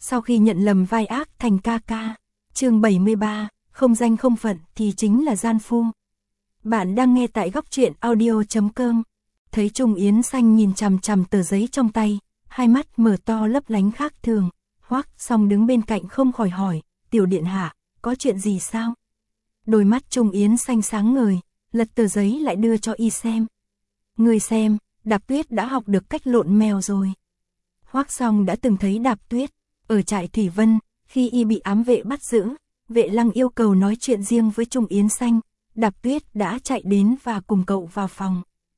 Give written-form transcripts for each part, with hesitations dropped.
sau khi nhận lầm vai ác thành ca ca. Chương 73, không danh không phận thì chính là gian phu. Bạn đang nghe tại góc truyện audio.com. Thấy Trung Yến Xanh nhìn chằm chằm tờ giấy trong tay, hai mắt mở to lấp lánh khác thường. Hoắc Song đứng bên cạnh không khỏi hỏi, tiểu điện hạ, có chuyện gì sao? Đôi mắt Trung Yến Xanh sáng ngời, lật tờ giấy lại đưa cho y xem. Người xem, Đạp Tuyết đã học được cách lộn mèo rồi. Hoắc Song đã từng thấy Đạp Tuyết ở trại Thủy Vân, khi y bị ám vệ bắt giữ, vệ lăng yêu cầu nói chuyện riêng với Trung Yến Xanh, Đạp Tuyết đã chạy đến và cùng cậu vào phòng.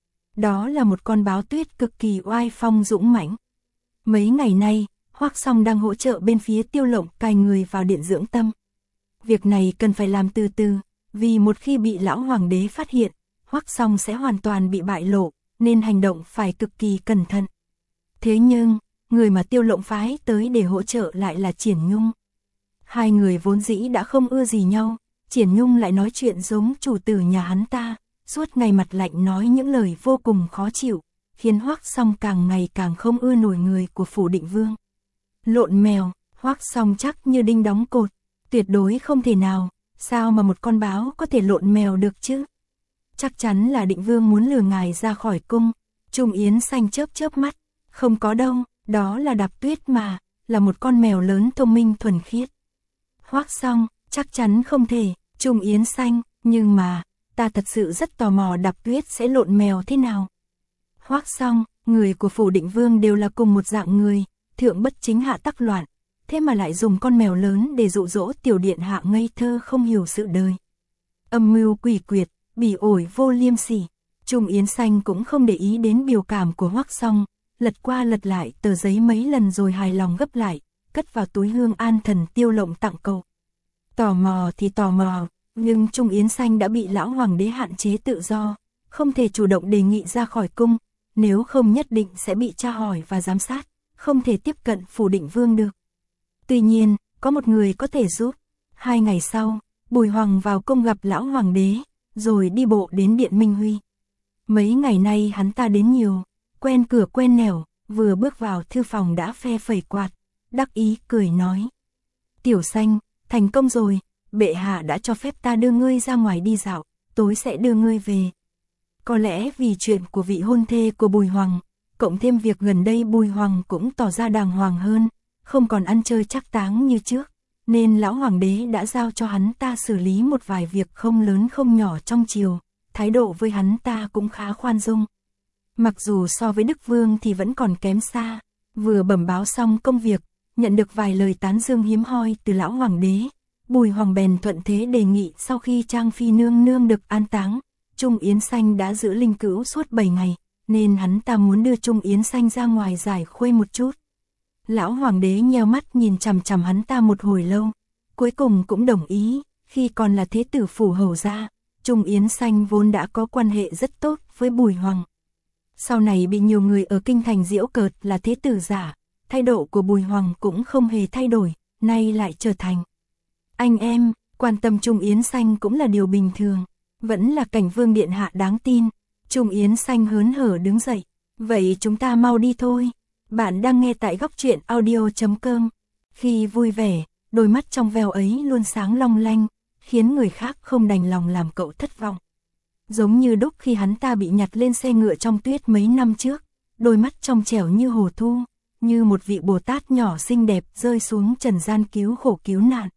Đó là một con báo tuyết cực kỳ oai phong dũng mãnh. Mấy ngày nay, Hoắc Song đang hỗ trợ bên phía Tiêu Lộng cài người vào điện dưỡng tâm. Việc này cần phải làm từ từ, vì một khi bị lão hoàng đế phát hiện, Hoắc Song sẽ hoàn toàn bị bại lộ, nên hành động phải cực kỳ cẩn thận. Thế nhưng, người mà Tiêu Lộng phái tới để hỗ trợ lại là Triển Nhung. Hai người vốn dĩ đã không ưa gì nhau, Triển Nhung lại nói chuyện giống chủ tử nhà hắn ta, suốt ngày mặt lạnh nói những lời vô cùng khó chịu, khiến Hoắc Song càng ngày càng không ưa nổi người của phủ Định Vương. Lộn mèo, Hoắc Song chắc như đinh đóng cột, tuyệt đối không thể nào, sao mà một con báo có thể lộn mèo được chứ? Chắc chắn là Định Vương muốn lừa ngài ra khỏi cung. Trung Yến Xanh chớp chớp mắt, không có đâu, đó là Đạp Tuyết mà, là một con mèo lớn thông minh thuần khiết. Hoắc Song, chắc chắn không thể. Trung Yến Xanh, nhưng mà, ta thật sự rất tò mò Đạp Tuyết sẽ lộn mèo thế nào. Hoắc Song, người của phủ Định Vương đều là cùng một dạng người, thượng bất chính hạ tắc loạn, thế mà lại dùng con mèo lớn để dụ dỗ tiểu điện hạ ngây thơ không hiểu sự đời. Âm mưu quỷ quyệt, bỉ ổi vô liêm sỉ. Trung Yến Xanh cũng không để ý đến biểu cảm của Hoắc Song, lật qua lật lại tờ giấy mấy lần rồi hài lòng gấp lại, cất vào túi hương an thần Tiêu Lộng tặng cậu. Tò mò thì tò mò, nhưng Trung Yến Xanh đã bị lão hoàng đế hạn chế tự do, không thể chủ động đề nghị ra khỏi cung, nếu không nhất định sẽ bị tra hỏi và giám sát, không thể tiếp cận phủ Định Vương được. Tuy nhiên, có một người có thể giúp. 2 ngày sau, Bùi Hoàng vào cung gặp lão hoàng đế, rồi đi bộ đến điện Minh Huy. Mấy ngày nay hắn ta đến nhiều, quen cửa quen nẻo, vừa bước vào thư phòng đã phe phẩy quạt, đắc ý cười nói. Tiểu Xanh, thành công rồi, bệ hạ đã cho phép ta đưa ngươi ra ngoài đi dạo, tối sẽ đưa ngươi về. Có lẽ vì chuyện của vị hôn thê của Bùi Hoàng, cộng thêm việc gần đây Bùi Hoàng cũng tỏ ra đàng hoàng hơn, không còn ăn chơi trác táng như trước, nên lão hoàng đế đã giao cho hắn ta xử lý một vài việc không lớn không nhỏ trong triều, thái độ với hắn ta cũng khá khoan dung. Mặc dù so với Đức Vương thì vẫn còn kém xa, vừa bẩm báo xong công việc, nhận được vài lời tán dương hiếm hoi từ lão hoàng đế, Bùi Hoàng bèn thuận thế đề nghị sau khi Trang Phi nương nương được an táng, Trung Yến Xanh đã giữ linh cữu suốt 7 ngày, nên hắn ta muốn đưa Trung Yến Xanh ra ngoài giải khuây một chút. Lão hoàng đế nheo mắt nhìn chằm chằm hắn ta một hồi lâu, cuối cùng cũng đồng ý, khi còn là thế tử phủ hầu gia, Trung Yến Xanh vốn đã có quan hệ rất tốt với Bùi Hoàng. Sau này bị nhiều người ở kinh thành giễu cợt là thế tử giả, thái độ của Bùi Hoàng cũng không hề thay đổi, nay lại trở thành anh em, quan tâm Trung Yến Xanh cũng là điều bình thường, vẫn là Cảnh Vương điện hạ đáng tin. Trung Yến Xanh hớn hở đứng dậy, vậy chúng ta mau đi thôi. Bạn đang nghe tại góc truyện audio.com. Khi vui vẻ, đôi mắt trong veo ấy luôn sáng long lanh, khiến người khác không đành lòng làm cậu thất vọng. Giống như đúc khi hắn ta bị nhặt lên xe ngựa trong tuyết mấy năm trước, đôi mắt trong trẻo như hồ thu, như một vị Bồ Tát nhỏ xinh đẹp rơi xuống trần gian cứu khổ cứu nạn.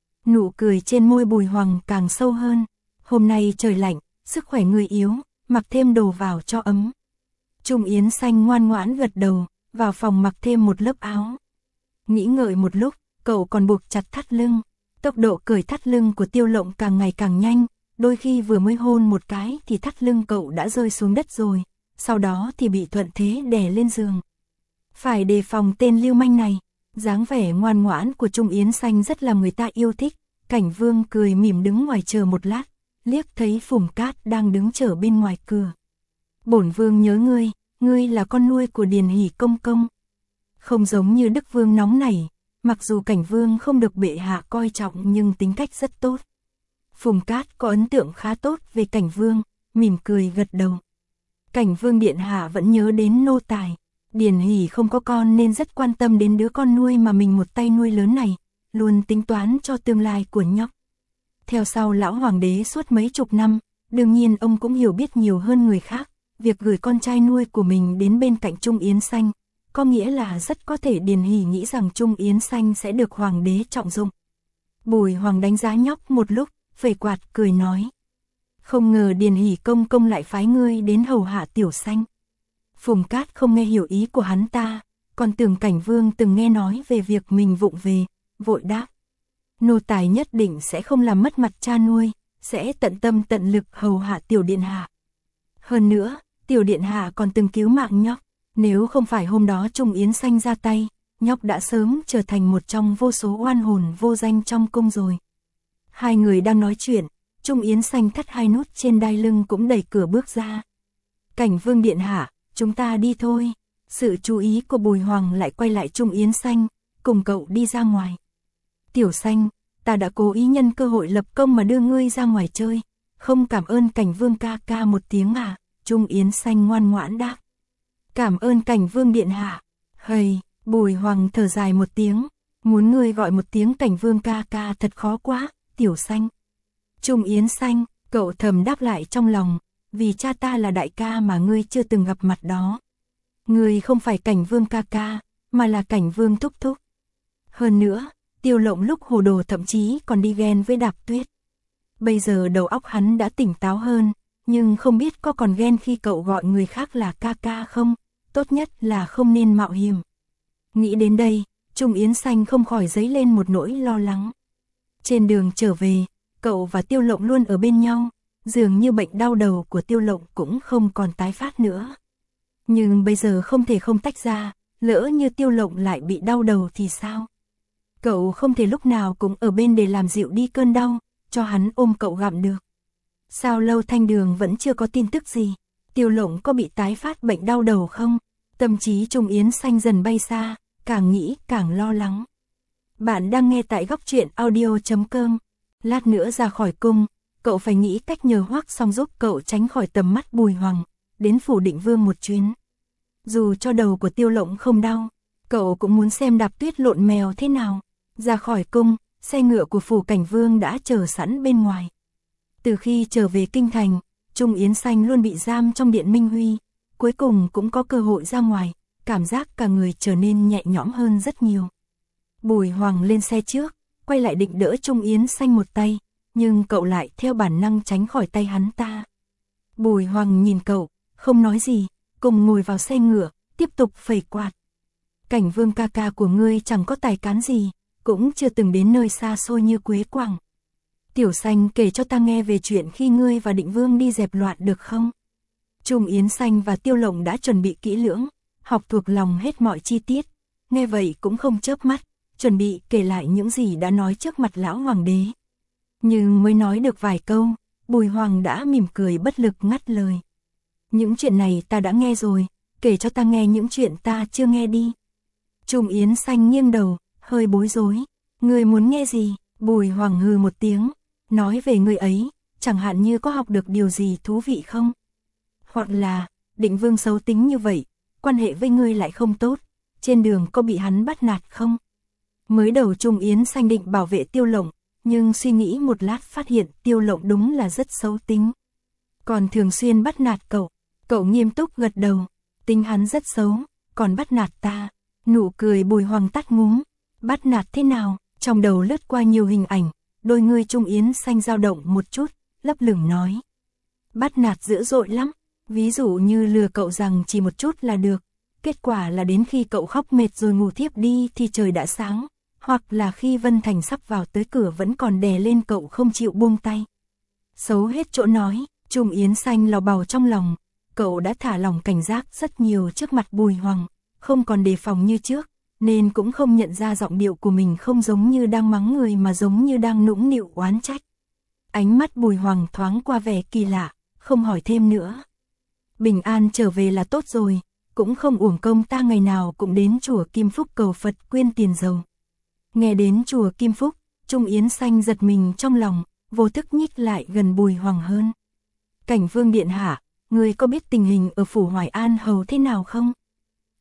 Nụ cười trên môi Bùi Hoàng càng sâu hơn. Hôm nay trời lạnh, sức khỏe người yếu, mặc thêm đồ vào cho ấm. Trung Yến Xanh ngoan ngoãn gật đầu, vào phòng mặc thêm một lớp áo. Nghĩ ngợi một lúc, cậu còn buộc chặt thắt lưng. Tốc độ cởi thắt lưng của Tiêu Lộng càng ngày càng nhanh, đôi khi vừa mới hôn một cái thì thắt lưng cậu đã rơi xuống đất rồi, sau đó thì bị thuận thế đè lên giường. Phải đề phòng tên lưu manh này. Dáng vẻ ngoan ngoãn của Trung Yến Xanh rất làm người ta yêu thích. Cảnh Vương cười mỉm đứng ngoài chờ một lát, liếc thấy Phùng Cát đang đứng chờ bên ngoài cửa. Bổn Vương nhớ ngươi là con nuôi của Điền Hỷ công công. Không giống như Đức Vương nóng nảy, mặc dù Cảnh Vương không được bệ hạ coi trọng nhưng tính cách rất tốt. Phùng Cát có ấn tượng khá tốt về Cảnh Vương, mỉm cười gật đầu. Cảnh Vương điện hạ vẫn nhớ đến nô tài. Điền Hỷ không có con nên rất quan tâm đến đứa con nuôi mà mình một tay nuôi lớn này, luôn tính toán cho tương lai của nhóc. Theo sau lão hoàng đế suốt mấy chục năm, đương nhiên ông cũng hiểu biết nhiều hơn người khác, việc gửi con trai nuôi của mình đến bên cạnh Trung Yến Xanh, có nghĩa là rất có thể Điền Hỷ nghĩ rằng Trung Yến Xanh sẽ được hoàng đế trọng dụng. Bùi Hoàng đánh giá nhóc một lúc, phẩy quạt cười nói. Không ngờ Điền Hỷ công công lại phái ngươi đến hầu hạ Tiểu Xanh. Phùng Cát không nghe hiểu ý của hắn ta, còn tưởng Cảnh Vương từng nghe nói về việc mình vụng về, vội đáp. Nô tài nhất định sẽ không làm mất mặt cha nuôi, sẽ tận tâm tận lực hầu hạ Tiểu Điện Hạ. Hơn nữa, Tiểu Điện Hạ còn từng cứu mạng nhóc, nếu không phải hôm đó Trung Yến Xanh ra tay, nhóc đã sớm trở thành một trong vô số oan hồn vô danh trong cung rồi. Hai người đang nói chuyện, Trung Yến Xanh thắt hai nút trên đai lưng cũng đẩy cửa bước ra. Cảnh Vương Điện Hạ, chúng ta đi thôi. Sự chú ý của Bùi Hoàng lại quay lại Trung Yến Xanh, cùng cậu đi ra ngoài. Tiểu Xanh, ta đã cố ý nhân cơ hội lập công mà đưa ngươi ra ngoài chơi, không cảm ơn Cảnh Vương ca ca một tiếng à? Trung Yến Xanh ngoan ngoãn đáp. Cảm ơn Cảnh Vương Điện Hạ. Hây, Bùi Hoàng thở dài một tiếng, muốn ngươi gọi một tiếng Cảnh Vương ca ca thật khó quá, Tiểu Xanh. Trung Yến Xanh, cậu thầm đáp lại trong lòng, vì cha ta là đại ca mà ngươi chưa từng gặp mặt đó. Ngươi không phải Cảnh Vương ca ca, mà là Cảnh Vương thúc thúc. Hơn nữa, Tiêu Lộng lúc hồ đồ thậm chí còn đi ghen với Đạp Tuyết. Bây giờ đầu óc hắn đã tỉnh táo hơn, nhưng không biết có còn ghen khi cậu gọi người khác là ca ca không, tốt nhất là không nên mạo hiểm. Nghĩ đến đây, Trung Yến Xanh không khỏi dấy lên một nỗi lo lắng. Trên đường trở về, cậu và Tiêu Lộng luôn ở bên nhau, dường như bệnh đau đầu của Tiêu Lộng cũng không còn tái phát nữa. Nhưng bây giờ không thể không tách ra, lỡ như Tiêu Lộng lại bị đau đầu thì sao? Cậu không thể lúc nào cũng ở bên để làm dịu đi cơn đau, cho hắn ôm cậu gặm được. Sao Lâu Thanh Đường vẫn chưa có tin tức gì? Tiêu Lộng có bị tái phát bệnh đau đầu không? Tâm trí Trung Yến Xanh dần bay xa, càng nghĩ càng lo lắng. Bạn đang nghe tại góc truyện audio.com. Lát nữa ra khỏi cung, cậu phải nghĩ cách nhờ Hoắc Song giúp cậu tránh khỏi tầm mắt Bùi Hoàng, đến phủ Định Vương một chuyến. Dù cho đầu của Tiêu Lộng không đau, cậu cũng muốn xem Đạp Tuyết lộn mèo thế nào. Ra khỏi cung, xe ngựa của phủ Cảnh Vương đã chờ sẵn bên ngoài. Từ khi trở về kinh thành, Trung Yến Xanh luôn bị giam trong điện Minh Huy, cuối cùng cũng có cơ hội ra ngoài, cảm giác cả người trở nên nhẹ nhõm hơn rất nhiều. Bùi Hoàng lên xe trước, quay lại định đỡ Trung Yến Xanh một tay, nhưng cậu lại theo bản năng tránh khỏi tay hắn ta. Bùi Hoàng nhìn cậu, không nói gì, cùng ngồi vào xe ngựa, tiếp tục phẩy quạt. Cảnh Vương ca ca của ngươi chẳng có tài cán gì, cũng chưa từng đến nơi xa xôi như Quế Quảng. Tiểu Xanh kể cho ta nghe về chuyện khi ngươi và Định Vương đi dẹp loạn được không? Trung Yến Xanh và Tiêu Lộng đã chuẩn bị kỹ lưỡng, học thuộc lòng hết mọi chi tiết, nghe vậy cũng không chớp mắt, chuẩn bị kể lại những gì đã nói trước mặt lão hoàng đế. Nhưng mới nói được vài câu, Bùi Hoàng đã mỉm cười bất lực ngắt lời. Những chuyện này ta đã nghe rồi, kể cho ta nghe những chuyện ta chưa nghe đi. Trung Yến Xanh nghiêng đầu, hơi bối rối. Ngươi muốn nghe gì? Bùi Hoàng hừ một tiếng, nói về người ấy, chẳng hạn như có học được điều gì thú vị không? Hoặc là, Định Vương xấu tính như vậy, quan hệ với ngươi lại không tốt, trên đường có bị hắn bắt nạt không? Mới đầu Trung Yến Xanh định bảo vệ Tiêu Lộng, nhưng suy nghĩ một lát phát hiện Tiêu Lộng đúng là rất xấu tính. Còn thường xuyên bắt nạt cậu nghiêm túc gật đầu, tính hắn rất xấu, còn bắt nạt ta. Nụ cười Bùi Hoàng tắt ngúm, bắt nạt thế nào? Trong đầu lướt qua nhiều hình ảnh, đôi ngươi Trung Yến Xanh dao động một chút, lấp lửng nói. Bắt nạt dữ dội lắm, ví dụ như lừa cậu rằng chỉ một chút là được, kết quả là đến khi cậu khóc mệt rồi ngủ thiếp đi thì trời đã sáng, hoặc là khi Vân Thành sắp vào tới cửa vẫn còn đè lên cậu không chịu buông tay. Xấu hết chỗ nói, Trung Yến Xanh lò bầu trong lòng, cậu đã thả lỏng cảnh giác rất nhiều trước mặt Bùi Hoàng, không còn đề phòng như trước, nên cũng không nhận ra giọng điệu của mình không giống như đang mắng người mà giống như đang nũng nịu oán trách. Ánh mắt Bùi Hoàng thoáng qua vẻ kỳ lạ, không hỏi thêm nữa. Bình an trở về là tốt rồi, cũng không uổng công ta ngày nào cũng đến chùa Kim Phúc cầu Phật quyên tiền dầu. Nghe đến chùa Kim Phúc, Trung Yến Xanh giật mình trong lòng, vô thức nhích lại gần Bùi Hoàng hơn. Cảnh Vương điện hạ, người có biết tình hình ở phủ Hoài An Hầu thế nào không?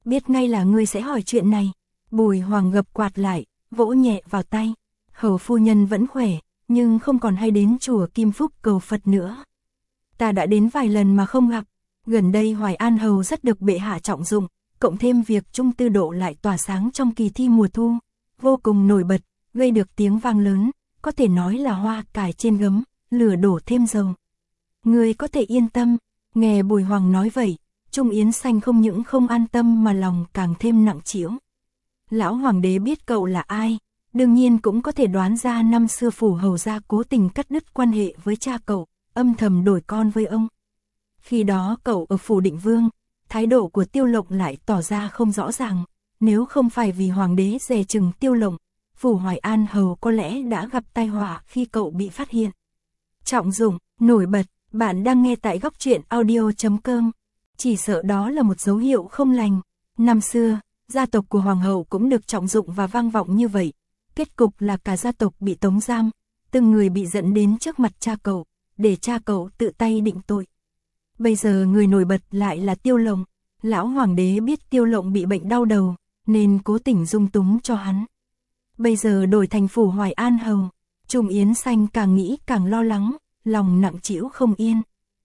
biết ngay là ngươi sẽ hỏi chuyện này. Bùi Hoàng gập quạt lại, vỗ nhẹ vào tay. Hầu phu nhân vẫn khỏe, nhưng không còn hay đến chùa Kim Phúc cầu Phật nữa. Ta đã đến vài lần mà không gặp. Gần đây Hoài An Hầu rất được bệ hạ trọng dụng, cộng thêm việc Trung Tư Độ lại tỏa sáng trong kỳ thi mùa thu, vô cùng nổi bật, gây được tiếng vang lớn, có thể nói là hoa cải trên gấm, lửa đổ thêm dầu. Ngươi có thể yên tâm. Nghe Bùi Hoàng nói vậy, Trung Yến Xanh không những không an tâm mà lòng càng thêm nặng trĩu. Lão hoàng đế biết cậu là ai, đương nhiên cũng có thể đoán ra năm xưa phủ hầu gia cố tình cắt đứt quan hệ với cha cậu, âm thầm đổi con với ông. Khi đó cậu ở phủ Định Vương, thái độ của Tiêu Lộng lại tỏ ra không rõ ràng, nếu không phải vì hoàng đế dè chừng Tiêu Lộng, phủ Hoài An Hầu có lẽ đã gặp tai họa khi cậu bị phát hiện. Trọng dụng, nổi bật, bạn đang nghe tại góc truyện audio.com. Chỉ sợ đó là một dấu hiệu không lành. Năm xưa, gia tộc của hoàng hậu cũng được trọng dụng và vang vọng như vậy. Kết cục là cả gia tộc bị tống giam, từng người bị dẫn đến trước mặt cha cậu, để cha cậu tự tay định tội. Bây giờ người nổi bật lại là Tiêu Lộng. Lão hoàng đế biết Tiêu Lộng bị bệnh đau đầu, nên cố tình dung túng cho hắn. Bây giờ đổi thành phủ Hoài An Hầu, Trung Yến Xanh càng nghĩ càng lo lắng, lòng nặng trĩu không yên.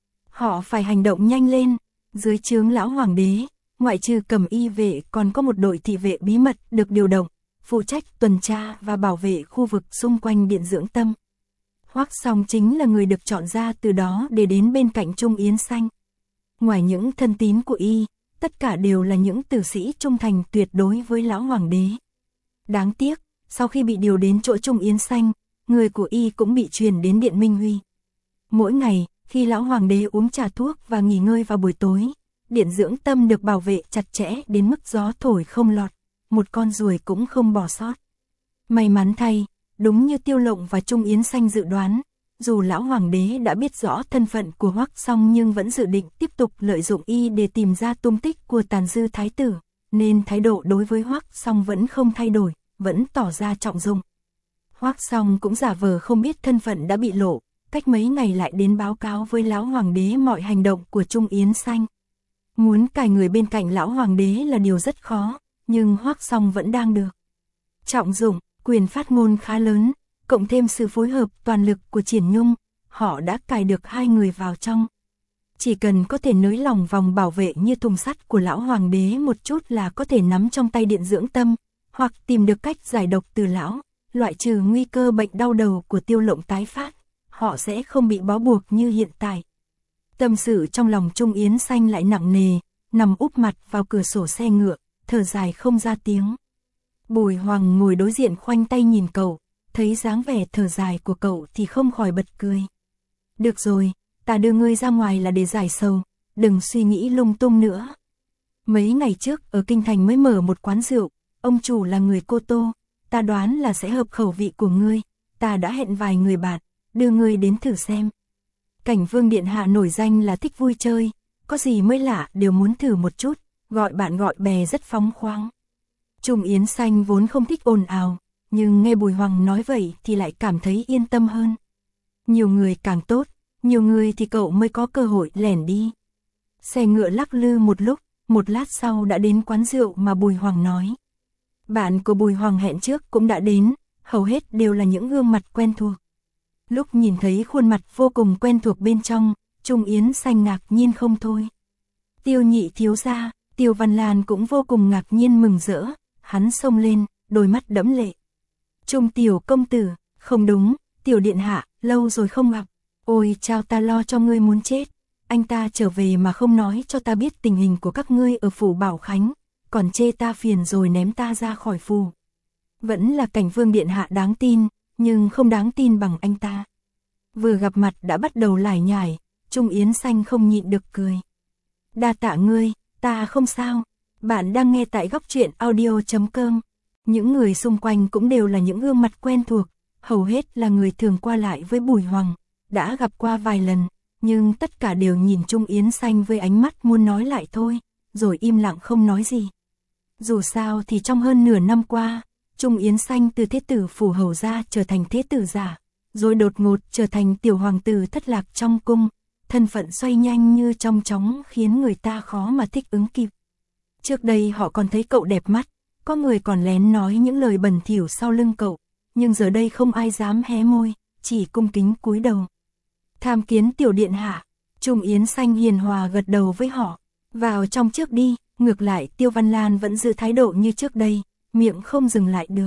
Họ phải hành động nhanh lên. Dưới trướng lão hoàng đế, ngoại trừ Cẩm Y vệ còn có một đội thị vệ bí mật được điều động, phụ trách tuần tra và bảo vệ khu vực xung quanh điện dưỡng tâm. Hoắc Song chính là người được chọn ra từ đó để đến bên cạnh Trung Yến Xanh. Ngoài những thân tín của y, tất cả đều là những tử sĩ trung thành tuyệt đối với lão hoàng đế. Đáng tiếc, sau khi bị điều đến chỗ Trung Yến Xanh, người của y cũng bị truyền đến Điện Minh Huy. Mỗi ngày, khi lão hoàng đế uống trà thuốc và nghỉ ngơi vào buổi tối, điện dưỡng tâm được bảo vệ chặt chẽ đến mức gió thổi không lọt, một con ruồi cũng không bỏ sót. May mắn thay, đúng như Tiêu Lộng và Trung Yến Xanh dự đoán, dù lão hoàng đế đã biết rõ thân phận của Hoắc Song nhưng vẫn dự định tiếp tục lợi dụng y để tìm ra tung tích của tàn dư thái tử, nên thái độ đối với Hoắc Song vẫn không thay đổi, vẫn tỏ ra trọng dụng. Hoắc Song cũng giả vờ không biết thân phận đã bị lộ, cách mấy ngày lại đến báo cáo với lão hoàng đế mọi hành động của Trung Yến Xanh. Muốn cài người bên cạnh lão hoàng đế là điều rất khó, nhưng Hoắc Song vẫn đang được trọng dụng, quyền phát ngôn khá lớn, cộng thêm sự phối hợp toàn lực của Triển Nhung, họ đã cài được hai người vào trong. Chỉ cần có thể nới lỏng vòng bảo vệ như thùng sắt của lão hoàng đế một chút là có thể nắm trong tay điện dưỡng tâm, hoặc tìm được cách giải độc từ lão, loại trừ nguy cơ bệnh đau đầu của Tiêu Lộng tái phát, họ sẽ không bị bó buộc như hiện tại. Tâm sự trong lòng Trung Yến Xanh lại nặng nề, nằm úp mặt vào cửa sổ xe ngựa, thở dài không ra tiếng. Bùi Hoàng ngồi đối diện khoanh tay nhìn cậu, thấy dáng vẻ thở dài của cậu thì không khỏi bật cười. Được rồi, ta đưa ngươi ra ngoài là để giải sầu, đừng suy nghĩ lung tung nữa. Mấy ngày trước ở Kinh Thành mới mở một quán rượu, ông chủ là người Cô Tô, ta đoán là sẽ hợp khẩu vị của ngươi, ta đã hẹn vài người bạn, đưa ngươi đến thử xem. Cảnh Vương Điện Hạ nổi danh là thích vui chơi, có gì mới lạ đều muốn thử một chút, gọi bạn gọi bè rất phóng khoáng. Trung Yến Xanh vốn không thích ồn ào, nhưng nghe Bùi Hoàng nói vậy thì lại cảm thấy yên tâm hơn. Nhiều người càng tốt, nhiều người thì cậu mới có cơ hội lẻn đi. Xe ngựa lắc lư một lúc, một lát sau đã đến quán rượu mà Bùi Hoàng nói. Bạn của Bùi Hoàng hẹn trước cũng đã đến, hầu hết đều là những gương mặt quen thuộc. Lúc nhìn thấy khuôn mặt vô cùng quen thuộc bên trong, Trung Yến Xanh ngạc nhiên không thôi. Tiêu nhị thiếu gia, Tiêu Văn Lan cũng vô cùng ngạc nhiên mừng rỡ, hắn xông lên, đôi mắt đẫm lệ. Trung tiểu công tử, không đúng, tiểu điện hạ, lâu rồi không gặp. Ôi chao, ta lo cho ngươi muốn chết. Anh ta trở về mà không nói cho ta biết tình hình của các ngươi ở phủ Bảo Khánh, còn chê ta phiền rồi ném ta ra khỏi phủ. Vẫn là Cảnh Vương điện hạ đáng tin, nhưng không đáng tin bằng anh ta. Vừa gặp mặt đã bắt đầu lải nhải, Trung Yến Xanh không nhịn được cười. Đa tạ ngươi, ta không sao. Bạn đang nghe tại góc truyện audio.com. Những người xung quanh cũng đều là những gương mặt quen thuộc, hầu hết là người thường qua lại với Bùi Hoàng, đã gặp qua vài lần, nhưng tất cả đều nhìn Trung Yến Xanh với ánh mắt muốn nói lại thôi, rồi im lặng không nói gì. Dù sao thì trong hơn nửa năm qua, Trung Yến Xanh từ thế tử phủ hầu gia trở thành thế tử giả, rồi đột ngột trở thành tiểu hoàng tử thất lạc trong cung, thân phận xoay nhanh như trong chóng khiến người ta khó mà thích ứng kịp. Trước đây họ còn thấy cậu đẹp mắt, có người còn lén nói những lời bẩn thỉu sau lưng cậu, nhưng giờ đây không ai dám hé môi, chỉ cung kính cúi đầu. Tham kiến tiểu điện hạ. Trung Yến Xanh hiền hòa gật đầu với họ. Vào trong trước đi. Ngược lại Tiêu Văn Lan vẫn giữ thái độ như trước đây, miệng không dừng lại được.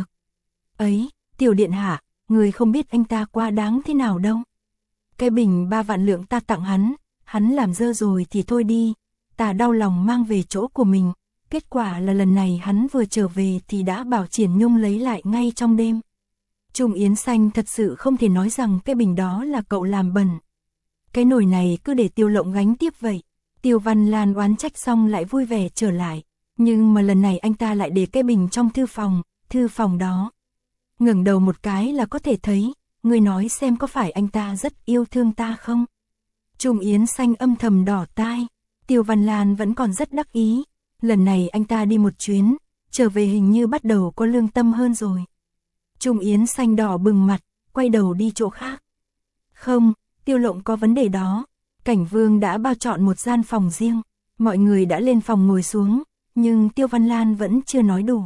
Ấy, tiểu điện hạ, người không biết anh ta quá đáng thế nào đâu. Cái bình 3 vạn lượng ta tặng hắn làm dơ rồi thì thôi đi, ta đau lòng mang về chỗ của mình. Kết quả là lần này hắn vừa trở về thì đã bảo Triển Nhung lấy lại ngay trong đêm. Trung Yến Xanh thật sự không thể nói rằng cái bình đó là cậu làm bẩn. Cái nồi này cứ để Tiêu Lộng gánh tiếp vậy. Tiêu Văn Lan oán trách xong lại vui vẻ trở lại, nhưng mà lần này anh ta lại để cái bình trong thư phòng đó. Ngẩng đầu một cái là có thể thấy, người nói xem có phải anh ta rất yêu thương ta không? Trung Yến Xanh âm thầm đỏ tai, Tiêu Văn Lan vẫn còn rất đắc ý, lần này anh ta đi một chuyến, trở về hình như bắt đầu có lương tâm hơn rồi. Trung Yến Xanh đỏ bừng mặt, quay đầu đi chỗ khác. Không, Tiêu Lộng có vấn đề đó. Cảnh Vương đã bao chọn một gian phòng riêng, mọi người đã lên phòng ngồi xuống, nhưng Tiêu Văn Lan vẫn chưa nói đủ.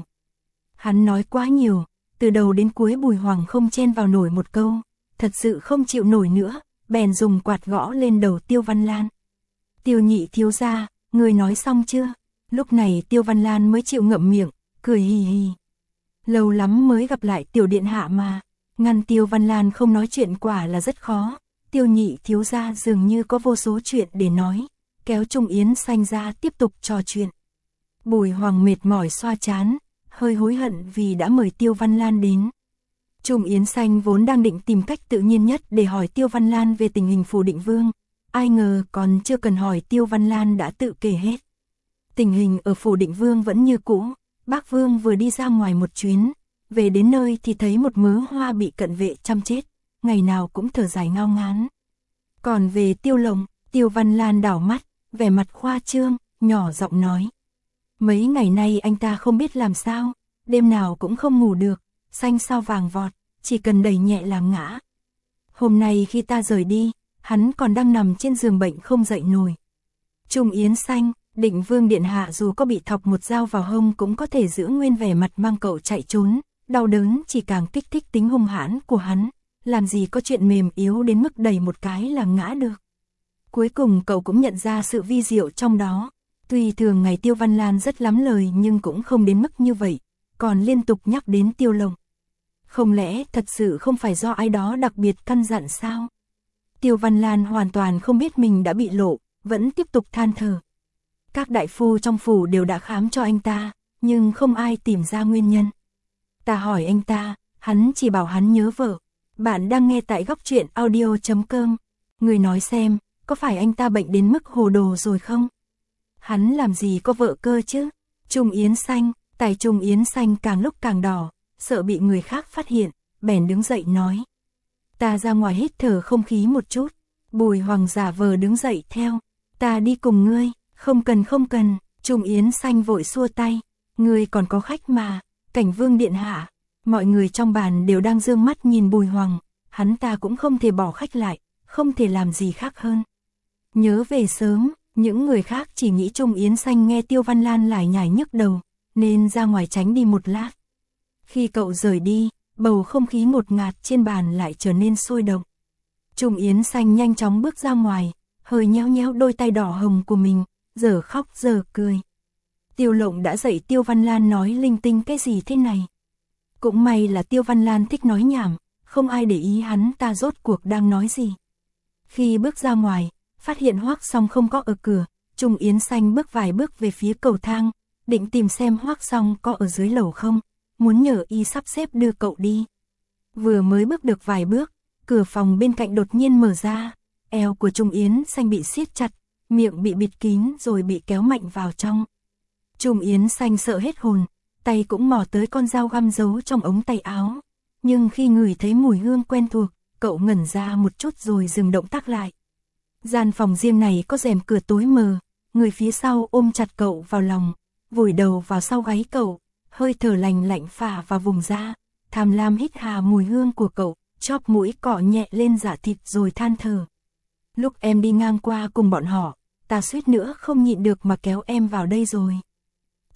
Hắn nói quá nhiều, từ đầu đến cuối Bùi Hoàng không chen vào nổi một câu, thật sự không chịu nổi nữa, bèn dùng quạt gõ lên đầu Tiêu Văn Lan. Tiêu nhị thiếu gia, người nói xong chưa? Lúc này Tiêu Văn Lan mới chịu ngậm miệng, cười hì hì. Lâu lắm mới gặp lại tiểu điện hạ mà, ngăn Tiêu Văn Lan không nói chuyện quả là rất khó. Tiêu nhị thiếu gia dường như có vô số chuyện để nói, kéo Trung Yến Xanh ra tiếp tục trò chuyện. Bùi Hoàng mệt mỏi xoa trán, hơi hối hận vì đã mời Tiêu Văn Lan đến. Trung Yến Xanh vốn đang định tìm cách tự nhiên nhất để hỏi Tiêu Văn Lan về tình hình Phủ Định Vương, ai ngờ còn chưa cần hỏi Tiêu Văn Lan đã tự kể hết. Tình hình ở Phủ Định Vương vẫn như cũ, Bác Vương vừa đi ra ngoài một chuyến, về đến nơi thì thấy một mớ hoa bị cận vệ chăm chết, ngày nào cũng thở dài ngao ngán. Còn về Tiêu Lộng, Tiêu Văn Lan đảo mắt, vẻ mặt khoa trương, nhỏ giọng nói. Mấy ngày nay anh ta không biết làm sao, đêm nào cũng không ngủ được, xanh sao vàng vọt, chỉ cần đẩy nhẹ là ngã. Hôm nay khi ta rời đi, hắn còn đang nằm trên giường bệnh không dậy nổi. Trung Yến Xanh, Định Vương điện hạ dù có bị thọc một dao vào hông cũng có thể giữ nguyên vẻ mặt mang cậu chạy trốn, đau đớn chỉ càng kích thích tính hung hãn của hắn. Làm gì có chuyện mềm yếu đến mức đẩy một cái là ngã được. Cuối cùng cậu cũng nhận ra sự vi diệu trong đó. Tuy thường ngày Tiêu Văn Lan rất lắm lời nhưng cũng không đến mức như vậy, còn liên tục nhắc đến Tiêu Lộng. Không lẽ thật sự không phải do ai đó đặc biệt căn dặn sao? Tiêu Văn Lan hoàn toàn không biết mình đã bị lộ, vẫn tiếp tục than thở. Các đại phu trong phủ đều đã khám cho anh ta, nhưng không ai tìm ra nguyên nhân. Ta hỏi anh ta, hắn chỉ bảo hắn nhớ vợ. Bạn đang nghe tại Góc Truyện Audio.com. Người nói xem, có phải anh ta bệnh đến mức hồ đồ rồi không? Hắn làm gì có vợ cơ chứ? Trung Yến Xanh, tai Trung Yến Xanh càng lúc càng đỏ, sợ bị người khác phát hiện, bèn đứng dậy nói. Ta ra ngoài hít thở không khí một chút. Bùi Hoàng giả vờ đứng dậy theo. Ta đi cùng ngươi, không cần. Trung Yến Xanh vội xua tay. Ngươi còn có khách mà, Cảnh Vương điện hạ. Mọi người trong bàn đều đang dương mắt nhìn Bùi Hoàng, hắn ta cũng không thể bỏ khách lại, không thể làm gì khác hơn. Nhớ về sớm, những người khác chỉ nghĩ Trung Yến Xanh nghe Tiêu Văn Lan lải nhải nhức đầu, nên ra ngoài tránh đi một lát. Khi cậu rời đi, bầu không khí ngột ngạt trên bàn lại trở nên sôi động. Trung Yến Xanh nhanh chóng bước ra ngoài, hơi nhéo nhéo đôi tay đỏ hồng của mình, giờ khóc giờ cười. Tiêu Lộng đã dạy Tiêu Văn Lan nói linh tinh cái gì thế này. Cũng may là Tiêu Văn Lan thích nói nhảm, không ai để ý hắn ta rốt cuộc đang nói gì. Khi bước ra ngoài, phát hiện Hoắc Song không có ở cửa, Trung Yến Xanh bước vài bước về phía cầu thang, định tìm xem Hoắc Song có ở dưới lầu không, muốn nhờ y sắp xếp đưa cậu đi. Vừa mới bước được vài bước, cửa phòng bên cạnh đột nhiên mở ra, eo của Trung Yến Xanh bị siết chặt, miệng bị bịt kín rồi bị kéo mạnh vào trong. Trung Yến Xanh sợ hết hồn, tay cũng mò tới con dao găm giấu trong ống tay áo. Nhưng khi ngửi thấy mùi hương quen thuộc, cậu ngẩn ra một chút rồi dừng động tác lại. Gian phòng riêng này có rèm cửa tối mờ, người phía sau ôm chặt cậu vào lòng, vùi đầu vào sau gáy cậu, hơi thở lạnh lạnh phả vào vùng da, tham lam hít hà mùi hương của cậu, chóp mũi cọ nhẹ lên dạ thịt rồi than thở. Lúc em đi ngang qua cùng bọn họ, ta suýt nữa không nhịn được mà kéo em vào đây rồi.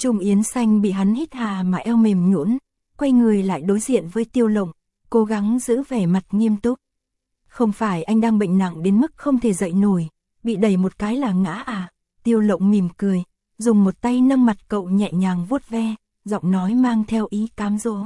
Trung Yến Xanh bị hắn hít hà mà eo mềm nhũn, quay người lại đối diện với Tiêu Lộng, cố gắng giữ vẻ mặt nghiêm túc. Không phải anh đang bệnh nặng đến mức không thể dậy nổi, bị đẩy một cái là ngã à? Tiêu Lộng mỉm cười, dùng một tay nâng mặt cậu nhẹ nhàng vuốt ve, giọng nói mang theo ý cám dỗ.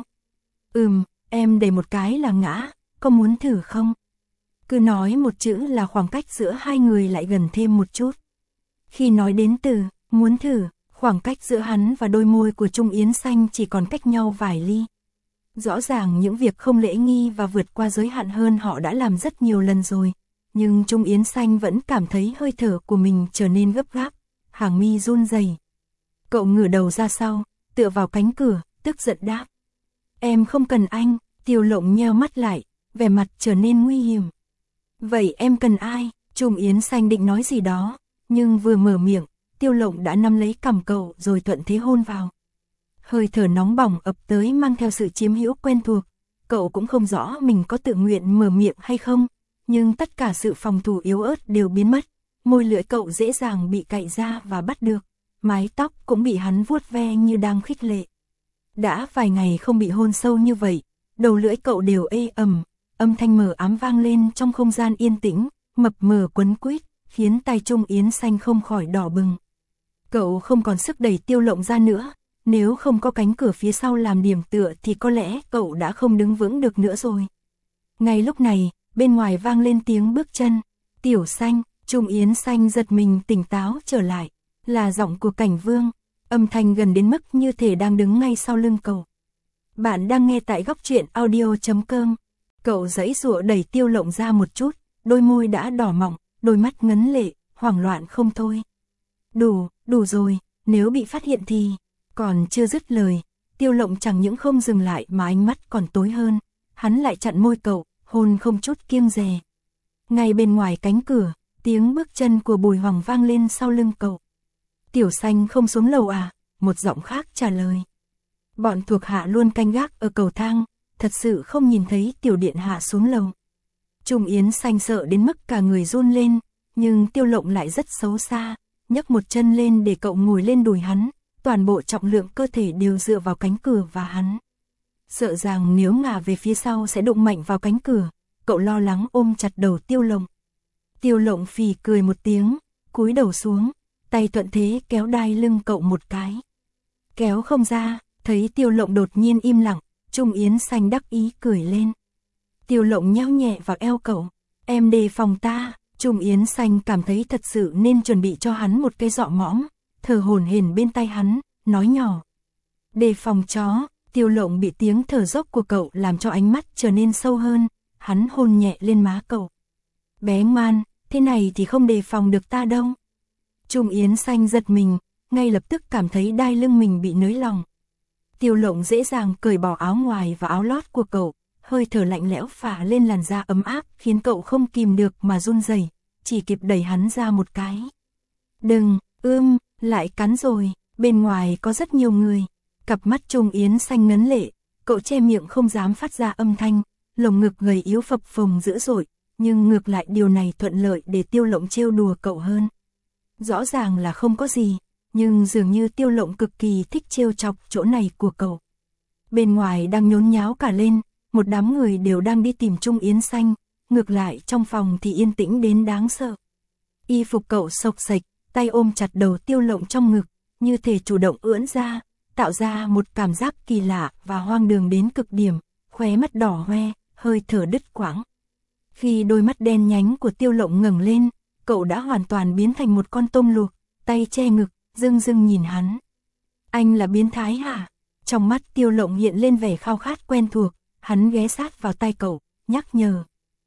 Em đẩy một cái là ngã, có muốn thử không? Cứ nói một chữ là khoảng cách giữa hai người lại gần thêm một chút. Khi nói đến từ muốn thử, khoảng cách giữa hắn và đôi môi của Trung Yến Xanh chỉ còn cách nhau vài ly. Rõ ràng những việc không lễ nghi và vượt qua giới hạn hơn họ đã làm rất nhiều lần rồi, nhưng Trung Yến Xanh vẫn cảm thấy hơi thở của mình trở nên gấp gáp, hàng mi run rẩy. Cậu ngửa đầu ra sau, tựa vào cánh cửa, tức giận đáp. Em không cần anh. Tiêu Lộng nheo mắt lại, vẻ mặt trở nên nguy hiểm. Vậy em cần ai? Trung Yến Xanh định nói gì đó, nhưng vừa mở miệng, Tiêu Lộng đã nắm lấy cằm cậu rồi thuận thế hôn vào. Hơi thở nóng bỏng ập tới mang theo sự chiếm hữu quen thuộc, cậu cũng không rõ mình có tự nguyện mở miệng hay không, nhưng tất cả sự phòng thủ yếu ớt đều biến mất, môi lưỡi cậu dễ dàng bị cạy ra và bắt được, mái tóc cũng bị hắn vuốt ve như đang khích lệ. Đã vài ngày không bị hôn sâu như vậy, đầu lưỡi cậu đều ê ẩm, âm thanh mờ ám vang lên trong không gian yên tĩnh, mập mờ quấn quýt, khiến tai Trung Yến Xanh không khỏi đỏ bừng. Cậu không còn sức đẩy Tiêu Lộng ra nữa, nếu không có cánh cửa phía sau làm điểm tựa thì có lẽ cậu đã không đứng vững được nữa rồi. Ngay lúc này, bên ngoài vang lên tiếng bước chân. Tiểu Xanh, Trung Yến Xanh giật mình tỉnh táo trở lại, là giọng của Cảnh Vương, âm thanh gần đến mức như thể đang đứng ngay sau lưng cậu. Bạn đang nghe tại Góc Truyện Audio.com. Cậu giãy giụa đẩy Tiêu Lộng ra một chút, đôi môi đã đỏ mọng, đôi mắt ngấn lệ, hoảng loạn không thôi. Đủ rồi, nếu bị phát hiện thì... Còn chưa dứt lời, Tiêu Lộng chẳng những không dừng lại mà ánh mắt còn tối hơn, hắn lại chặn môi cậu, hôn không chút kiêng dè. Ngay bên ngoài cánh cửa, tiếng bước chân của Bùi Hoàng vang lên sau lưng cậu. Tiểu Xanh không xuống lầu à? Một giọng khác trả lời. Bọn thuộc hạ luôn canh gác ở cầu thang, thật sự không nhìn thấy tiểu điện hạ xuống lầu. Trung Yến Xanh sợ đến mức cả người run lên, nhưng Tiêu Lộng lại rất xấu xa, nhấc một chân lên để cậu ngồi lên đùi hắn, toàn bộ trọng lượng cơ thể đều dựa vào cánh cửa và hắn. Sợ rằng nếu ngả về phía sau sẽ đụng mạnh vào cánh cửa, cậu lo lắng ôm chặt đầu Tiêu Lộng. Tiêu Lộng phì cười một tiếng, cúi đầu xuống, tay thuận thế kéo đai lưng cậu một cái. Kéo không ra, thấy Tiêu Lộng đột nhiên im lặng, Trung Yến Xanh đắc ý cười lên. Tiêu Lộng nheo nhẹ vào eo cậu, em đề phòng ta. Trung Yến Xanh cảm thấy thật sự nên chuẩn bị cho hắn một cái dọ mõm, thở hổn hển bên tai hắn, nói nhỏ. Đề phòng chó. Tiêu Lộng bị tiếng thở dốc của cậu làm cho ánh mắt trở nên sâu hơn, hắn hôn nhẹ lên má cậu. Bé ngoan, thế này thì không đề phòng được ta đâu. Trung Yến Xanh giật mình, ngay lập tức cảm thấy đai lưng mình bị nới lỏng. Tiêu Lộng dễ dàng cởi bỏ áo ngoài và áo lót của cậu, hơi thở lạnh lẽo phả lên làn da ấm áp khiến cậu không kìm được mà run rẩy, chỉ kịp đẩy hắn ra một cái. Đừng, lại cắn rồi, bên ngoài có rất nhiều người. Cặp mắt Trung Yến Xanh ngấn lệ, cậu che miệng không dám phát ra âm thanh, lồng ngực gầy yếu phập phồng dữ dội, nhưng ngược lại điều này thuận lợi để Tiêu Lộng trêu đùa cậu hơn. Rõ ràng là không có gì, nhưng dường như Tiêu Lộng cực kỳ thích trêu chọc chỗ này của cậu. Bên ngoài đang nhốn nháo cả lên, một đám người đều đang đi tìm Trung Yến Xanh, ngược lại trong phòng thì yên tĩnh đến đáng sợ. Y phục cậu xộc xệch, tay ôm chặt đầu Tiêu Lộng trong ngực, như thể chủ động ưỡn ra, tạo ra một cảm giác kỳ lạ và hoang đường đến cực điểm, khóe mắt đỏ hoe, hơi thở đứt quãng. Khi đôi mắt đen nhánh của Tiêu Lộng ngẩng lên, cậu đã hoàn toàn biến thành một con tôm luộc, tay che ngực, dưng dưng nhìn hắn. Anh là biến thái hả? Trong mắt Tiêu Lộng hiện lên vẻ khao khát quen thuộc, hắn ghé sát vào tai cậu, nhắc nhở.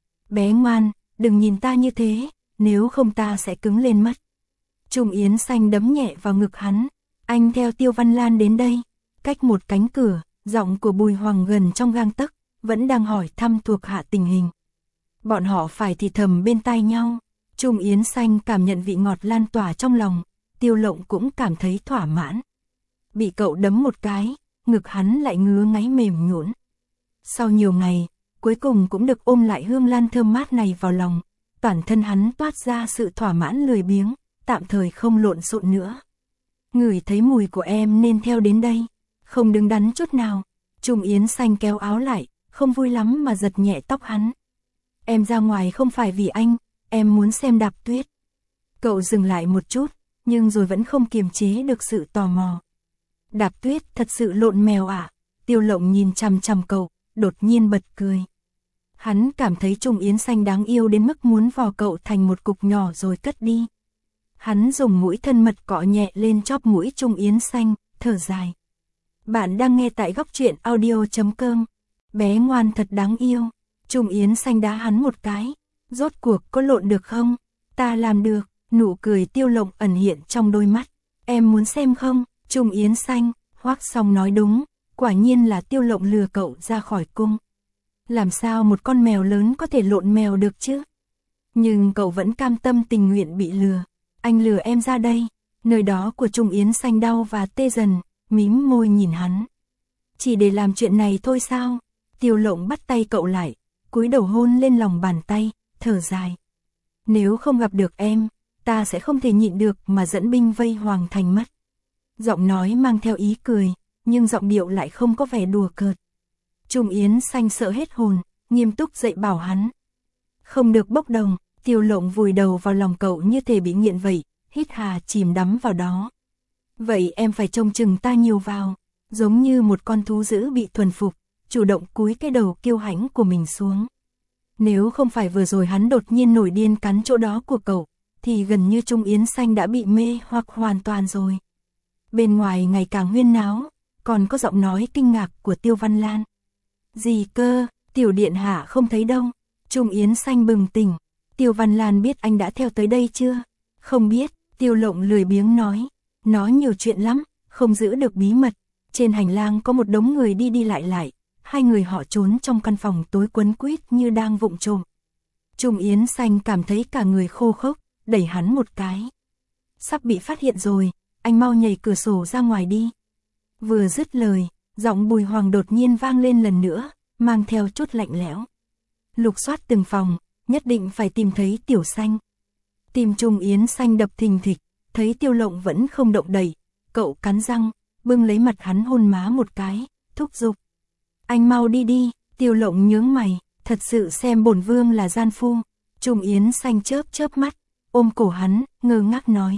Bé ngoan, đừng nhìn ta như thế, nếu không ta sẽ cứng lên mất. Trung Yến Xanh đấm nhẹ vào ngực hắn. Anh theo Tiêu Văn Lan đến đây. Cách một cánh cửa, giọng của Bùi Hoàng gần trong gang tấc, vẫn đang hỏi thăm thuộc hạ tình hình. Bọn họ phải thì thầm bên tai nhau. Trung Yến Xanh cảm nhận vị ngọt lan tỏa trong lòng, Tiêu Lộng cũng cảm thấy thỏa mãn. Bị cậu đấm một cái, ngực hắn lại ngứa ngáy mềm nhũn. Sau nhiều ngày, cuối cùng cũng được ôm lại hương lan thơm mát này vào lòng, toàn thân hắn toát ra sự thỏa mãn lười biếng, tạm thời không lộn xộn nữa. Ngửi thấy mùi của em nên theo đến đây. Không đứng đắn chút nào. Trung Yến Xanh kéo áo lại, không vui lắm mà giật nhẹ tóc hắn. Em ra ngoài không phải vì anh, em muốn xem Đạp Tuyết. Cậu dừng lại một chút, nhưng rồi vẫn không kiềm chế được sự tò mò. Đạp Tuyết thật sự lộn mèo à? Tiêu Lộng nhìn chằm chằm cậu, đột nhiên bật cười. Hắn cảm thấy Trung Yến Xanh đáng yêu đến mức muốn vò cậu thành một cục nhỏ rồi cất đi. Hắn dùng mũi thân mật cọ nhẹ lên chóp mũi Trung Yến Xanh, thở dài. Bạn đang nghe tại góc truyện audio.com. Bé ngoan thật đáng yêu. Trung Yến Xanh đá hắn một cái. Rốt cuộc có lộn được không? Ta làm được. Nụ cười Tiêu Lộng ẩn hiện trong đôi mắt. Em muốn xem không? Trung Yến Xanh, Hoắc Song nói đúng. Quả nhiên là Tiêu Lộng lừa cậu ra khỏi cung. Làm sao một con mèo lớn có thể lộn mèo được chứ? Nhưng cậu vẫn cam tâm tình nguyện bị lừa. Anh lừa em ra đây. Nơi đó của Trung Yến Xanh đau và tê dần, mím môi nhìn hắn. Chỉ để làm chuyện này thôi sao? Tiêu Lộng bắt tay cậu lại, cúi đầu hôn lên lòng bàn tay, thở dài. Nếu không gặp được em, ta sẽ không thể nhịn được mà dẫn binh vây Hoàng Thành mất. Giọng nói mang theo ý cười, nhưng giọng điệu lại không có vẻ đùa cợt. Trung Yến Xanh sợ hết hồn, nghiêm túc dạy bảo hắn. Không được bốc đồng. Tiêu Lộng vùi đầu vào lòng cậu như thể bị nghiện vậy, hít hà chìm đắm vào đó. Vậy em phải trông chừng ta nhiều vào, giống như một con thú dữ bị thuần phục, chủ động cúi cái đầu kiêu hãnh của mình xuống. Nếu không phải vừa rồi hắn đột nhiên nổi điên cắn chỗ đó của cậu, thì gần như Trung Yến Xanh đã bị mê hoặc hoàn toàn rồi. Bên ngoài ngày càng huyên náo, còn có giọng nói kinh ngạc của Tiêu Văn Lan. Gì cơ, tiểu điện hạ không thấy đâu. Trung Yến Xanh bừng tỉnh. Tiêu Văn Lan biết anh đã theo tới đây chưa? Không biết, Tiêu Lộng lười biếng nói. Nó nhiều chuyện lắm, không giữ được bí mật. Trên hành lang có một đống người đi đi lại lại. Hai người họ trốn trong căn phòng tối quấn quýt như đang vụng trộm. Trung Yến Xanh cảm thấy cả người khô khốc, đẩy hắn một cái. Sắp bị phát hiện rồi, anh mau nhảy cửa sổ ra ngoài đi. Vừa dứt lời, giọng Bùi Hoàng đột nhiên vang lên lần nữa, mang theo chút lạnh lẽo. Lục soát từng phòng, nhất định phải tìm thấy Tiểu Xanh. Tim Trung Yến Xanh đập thình thịch, thấy Tiêu Lộng vẫn không động đậy, cậu cắn răng, bưng lấy mặt hắn hôn má một cái, thúc giục. Anh mau đi đi. Tiêu Lộng nhướng mày, thật sự xem bổn vương là gian phu. Trung Yến Xanh chớp chớp mắt, ôm cổ hắn, ngơ ngác nói.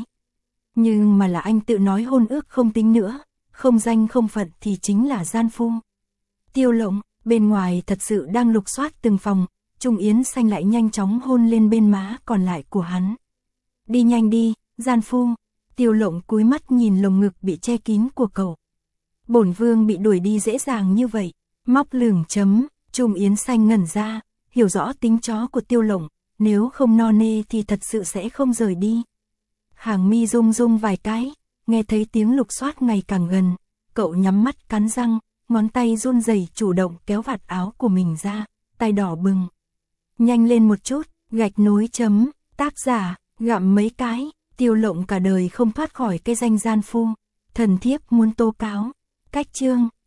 Nhưng mà là anh tự nói hôn ước không tính nữa, không danh không phận thì chính là gian phu. Tiêu Lộng, bên ngoài thật sự đang lục soát từng phòng. Trung Yến Xanh lại nhanh chóng hôn lên bên má còn lại của hắn. Đi nhanh đi, gian phu. Tiêu Lộng cúi mắt nhìn lồng ngực bị che kín của cậu. Bổn vương bị đuổi đi dễ dàng như vậy. Móc lửng chấm. Trung Yến Xanh ngẩn ra, hiểu rõ tính chó của Tiêu Lộng. Nếu không no nê thì thật sự sẽ không rời đi. Hàng mi rung rung vài cái, nghe thấy tiếng lục soát ngày càng gần. Cậu nhắm mắt cắn răng, ngón tay run rẩy chủ động kéo vạt áo của mình ra, tay đỏ bừng. Nhanh lên một chút, gạch nối chấm, tác giả, gặm mấy cái. Tiêu Lộng cả đời không thoát khỏi cái danh gian phu. Thần thiếp muốn tố cáo. Cách chương.